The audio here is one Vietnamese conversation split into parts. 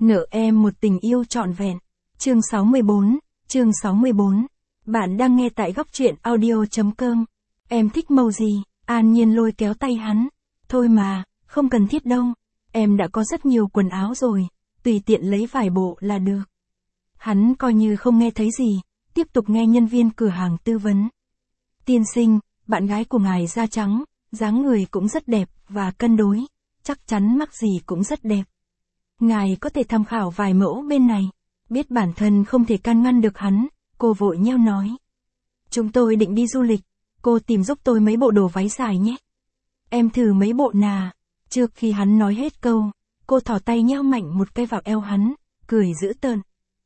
Nợ em một tình yêu trọn vẹn. Chương 64. Bạn đang nghe tại góc truyện audio.com. Em thích màu gì? An Nhiên lôi kéo tay hắn. Thôi mà, không cần thiết đâu. Em đã có rất nhiều quần áo rồi, tùy tiện lấy vài bộ là được. Hắn coi như không nghe thấy gì, tiếp tục nghe nhân viên cửa hàng tư vấn. Tiên sinh, bạn gái của ngài da trắng, dáng người cũng rất đẹp và cân đối, chắc chắn mắc gì cũng rất đẹp. Ngài có thể tham khảo vài mẫu bên này. Biết bản thân không thể can ngăn được hắn, cô vội nheo nói. Chúng tôi định đi du lịch, cô tìm giúp tôi mấy bộ đồ váy dài nhé. Em thử mấy bộ nà. Trước khi hắn nói hết câu, cô thò tay nheo mạnh một cái vào eo hắn, cười dữ tợn.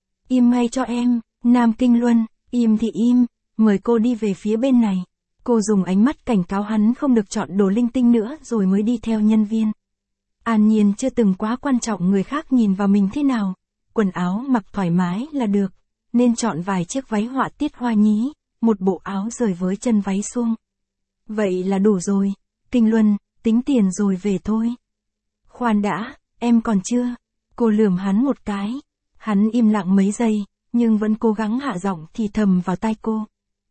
Im ngay cho em, Nam Kinh Luân, im thì im, mời cô đi về phía bên này. Cô dùng ánh mắt cảnh cáo hắn không được chọn đồ linh tinh nữa rồi mới đi theo nhân viên. An Nhiên chưa từng quá quan trọng người khác nhìn vào mình thế nào, quần áo mặc thoải mái là được, nên chọn vài chiếc váy họa tiết hoa nhí, một bộ áo rời với chân váy suông. Vậy là đủ rồi, Kinh Luân, tính tiền rồi về thôi. Khoan đã, em còn chưa? Cô lườm hắn một cái. Hắn im lặng mấy giây, nhưng vẫn cố gắng hạ giọng thì thầm vào tai cô.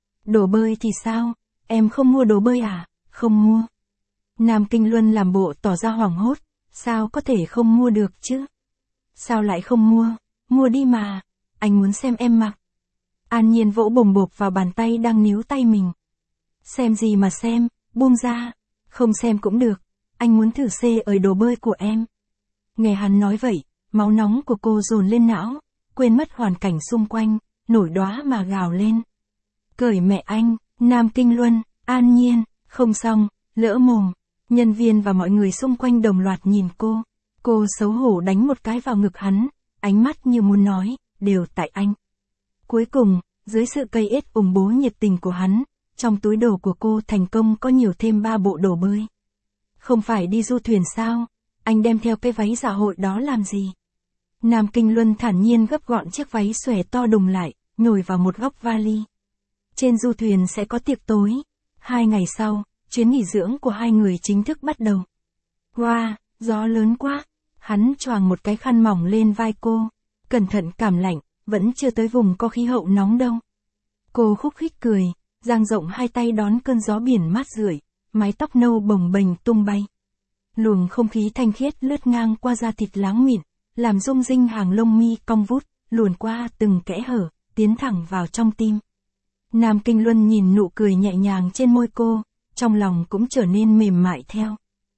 Đồ bơi thì sao? Em không mua đồ bơi à? Không mua. Nam Kinh Luân làm bộ tỏ ra hoảng hốt. Sao có thể không mua được chứ? Sao lại không mua? Mua đi mà. Anh muốn xem em mặc. An Nhiên vỗ bồm bộp vào bàn tay đang níu tay mình. Xem gì mà xem, buông ra. Không xem cũng được. Anh muốn thử xê ở đồ bơi của em. Nghe hắn nói vậy, máu nóng của cô dồn lên não, quên mất hoàn cảnh xung quanh, nổi đóa mà gào lên. Cởi mẹ anh, Nam Kinh Luân, An Nhiên, không xong, lỡ mồm. Nhân viên và mọi người xung quanh đồng loạt nhìn cô. Cô xấu hổ đánh một cái vào ngực hắn, ánh mắt như muốn nói, đều tại anh. Cuối cùng, dưới sự cây ết ủng bố nhiệt tình của hắn, trong túi đồ của cô thành công có nhiều thêm 3 bộ đồ bơi. Không phải đi du thuyền sao? Anh đem theo cái váy dạ hội đó làm gì? Nam Kinh Luân thản nhiên gấp gọn chiếc váy xòe to đùng lại, nhồi vào một góc vali. Trên du thuyền sẽ có tiệc tối. 2 ngày sau, chuyến nghỉ dưỡng của hai người chính thức bắt đầu. Wow, gió lớn quá. Hắn choàng một cái khăn mỏng lên vai cô. Cẩn thận cảm lạnh, vẫn chưa tới vùng có khí hậu nóng đâu. Cô khúc khích cười, dang rộng hai tay đón cơn gió biển mát rượi, mái tóc nâu bồng bềnh tung bay. Luồng không khí thanh khiết lướt ngang qua da thịt láng mịn, làm rung rinh hàng lông mi cong vút, luồn qua từng kẽ hở, tiến thẳng vào trong tim. Nam Kinh Luân nhìn nụ cười nhẹ nhàng trên môi cô, trong lòng cũng trở nên mềm mại theo.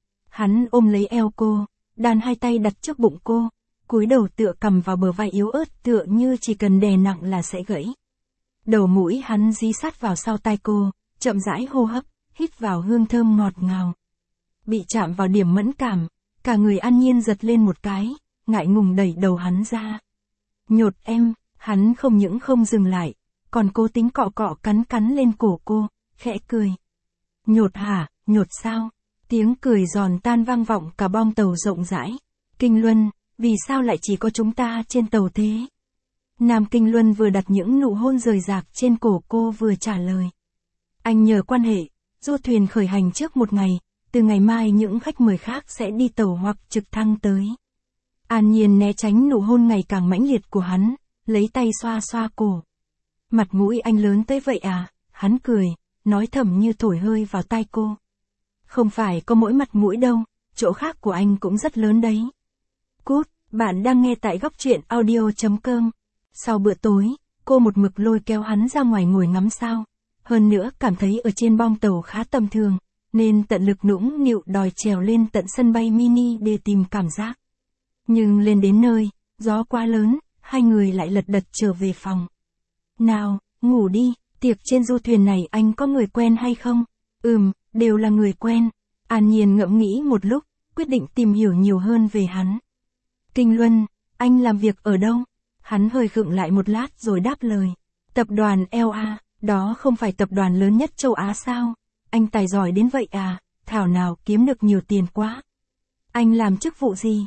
Hắn ôm lấy eo cô, đan hai tay đặt trước bụng cô, cúi đầu tựa cằm vào bờ vai yếu ớt tựa như chỉ cần đè nặng là sẽ gãy. Đầu mũi hắn dí sát vào sau tai cô, chậm rãi hô hấp, hít vào hương thơm ngọt ngào. Bị chạm vào điểm mẫn cảm, cả người An Nhiên giật lên một cái, ngại ngùng đẩy đầu hắn ra. Nhột em, hắn không những không dừng lại, còn cố tính cọ cọ cắn lên cổ cô, khẽ cười. Nhột hả, nhột sao? Tiếng cười giòn tan vang vọng cả bong tàu rộng rãi. Kinh Luân, vì sao lại chỉ có chúng ta trên tàu thế? Nam Kinh Luân vừa đặt những nụ hôn rời rạc trên cổ cô vừa trả lời. Anh nhờ quan hệ, du thuyền khởi hành trước một ngày, từ ngày mai những khách mời khác sẽ đi tàu hoặc trực thăng tới. An Nhiên né tránh nụ hôn ngày càng mãnh liệt của hắn, lấy tay xoa xoa cổ. Mặt mũi anh lớn tới vậy à? Hắn cười, nói thầm như thổi hơi vào tai cô. Không phải có mỗi mặt mũi đâu, chỗ khác của anh cũng rất lớn đấy. Cút, bạn đang nghe tại góc truyện audio.com. Sau bữa tối, cô một mực lôi kéo hắn ra ngoài ngồi ngắm sao. Hơn nữa cảm thấy ở trên bong tàu khá tầm thường, nên tận lực nũng nịu đòi trèo lên tận sân bay mini để tìm cảm giác. Nhưng lên đến nơi, gió quá lớn, hai người lại lật đật trở về phòng. Nào, ngủ đi, tiệc trên du thuyền này anh có người quen hay không? Đều là người quen. An Nhiên ngẫm nghĩ một lúc, quyết định tìm hiểu nhiều hơn về hắn. Kinh Luân, anh làm việc ở đâu? Hắn hơi khựng lại một lát rồi đáp lời. Tập đoàn LA, đó không phải tập đoàn lớn nhất châu Á sao? Anh tài giỏi đến vậy à, thảo nào kiếm được nhiều tiền quá. Anh làm chức vụ gì?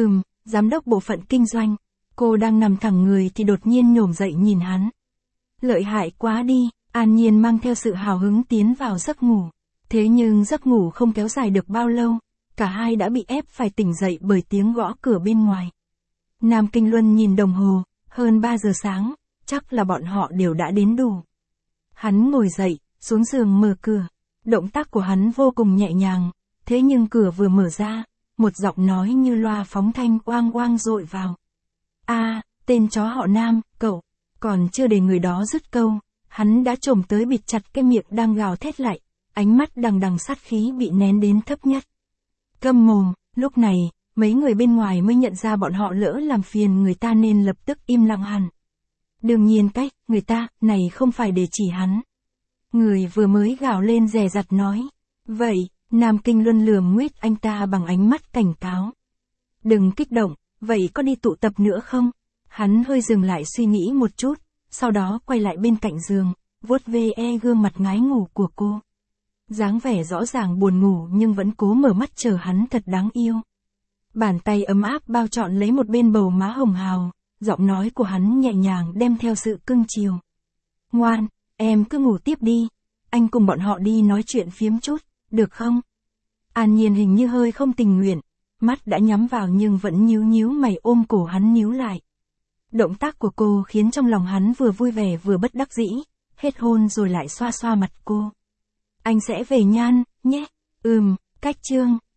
Giám đốc bộ phận kinh doanh. Cô đang nằm thẳng người thì đột nhiên nhổm dậy nhìn hắn. Lợi hại quá đi, An Nhiên mang theo sự hào hứng tiến vào giấc ngủ. Thế nhưng giấc ngủ không kéo dài được bao lâu, cả hai đã bị ép phải tỉnh dậy bởi tiếng gõ cửa bên ngoài. Nam Kinh Luân nhìn đồng hồ, hơn 3 giờ sáng, chắc là bọn họ đều đã đến đủ. Hắn ngồi dậy, xuống giường mở cửa. Động tác của hắn vô cùng nhẹ nhàng, thế nhưng cửa vừa mở ra, một giọng nói như loa phóng thanh oang oang dội vào. Tên chó họ Nam, cậu, còn chưa để người đó dứt câu, hắn đã chồm tới bịt chặt cái miệng đang gào thét lại, ánh mắt đằng đằng sát khí bị nén đến thấp nhất. Câm mồm, lúc này, mấy người bên ngoài mới nhận ra bọn họ lỡ làm phiền người ta nên lập tức im lặng hẳn. Đương nhiên cách, người ta, này không phải để chỉ hắn. Người vừa mới gào lên dè dặt nói. Vậy, Nam Kinh Luân lườm nguyết anh ta bằng ánh mắt cảnh cáo. Đừng kích động, vậy có đi tụ tập nữa không? Hắn hơi dừng lại suy nghĩ một chút, sau đó quay lại bên cạnh giường, vuốt ve gương mặt ngái ngủ của cô. Dáng vẻ rõ ràng buồn ngủ nhưng vẫn cố mở mắt chờ hắn thật đáng yêu. Bàn tay ấm áp bao trọn lấy một bên bầu má hồng hào, giọng nói của hắn nhẹ nhàng đem theo sự cưng chiều. Ngoan, em cứ ngủ tiếp đi, anh cùng bọn họ đi nói chuyện phiếm chút, được không? An Nhiên hình như hơi không tình nguyện, mắt đã nhắm vào nhưng vẫn nhíu nhíu mày ôm cổ hắn níu lại. Động tác của cô khiến trong lòng hắn vừa vui vẻ vừa bất đắc dĩ, hết hôn rồi lại xoa xoa mặt cô. Anh sẽ về Nhan, nhé. Cách chương.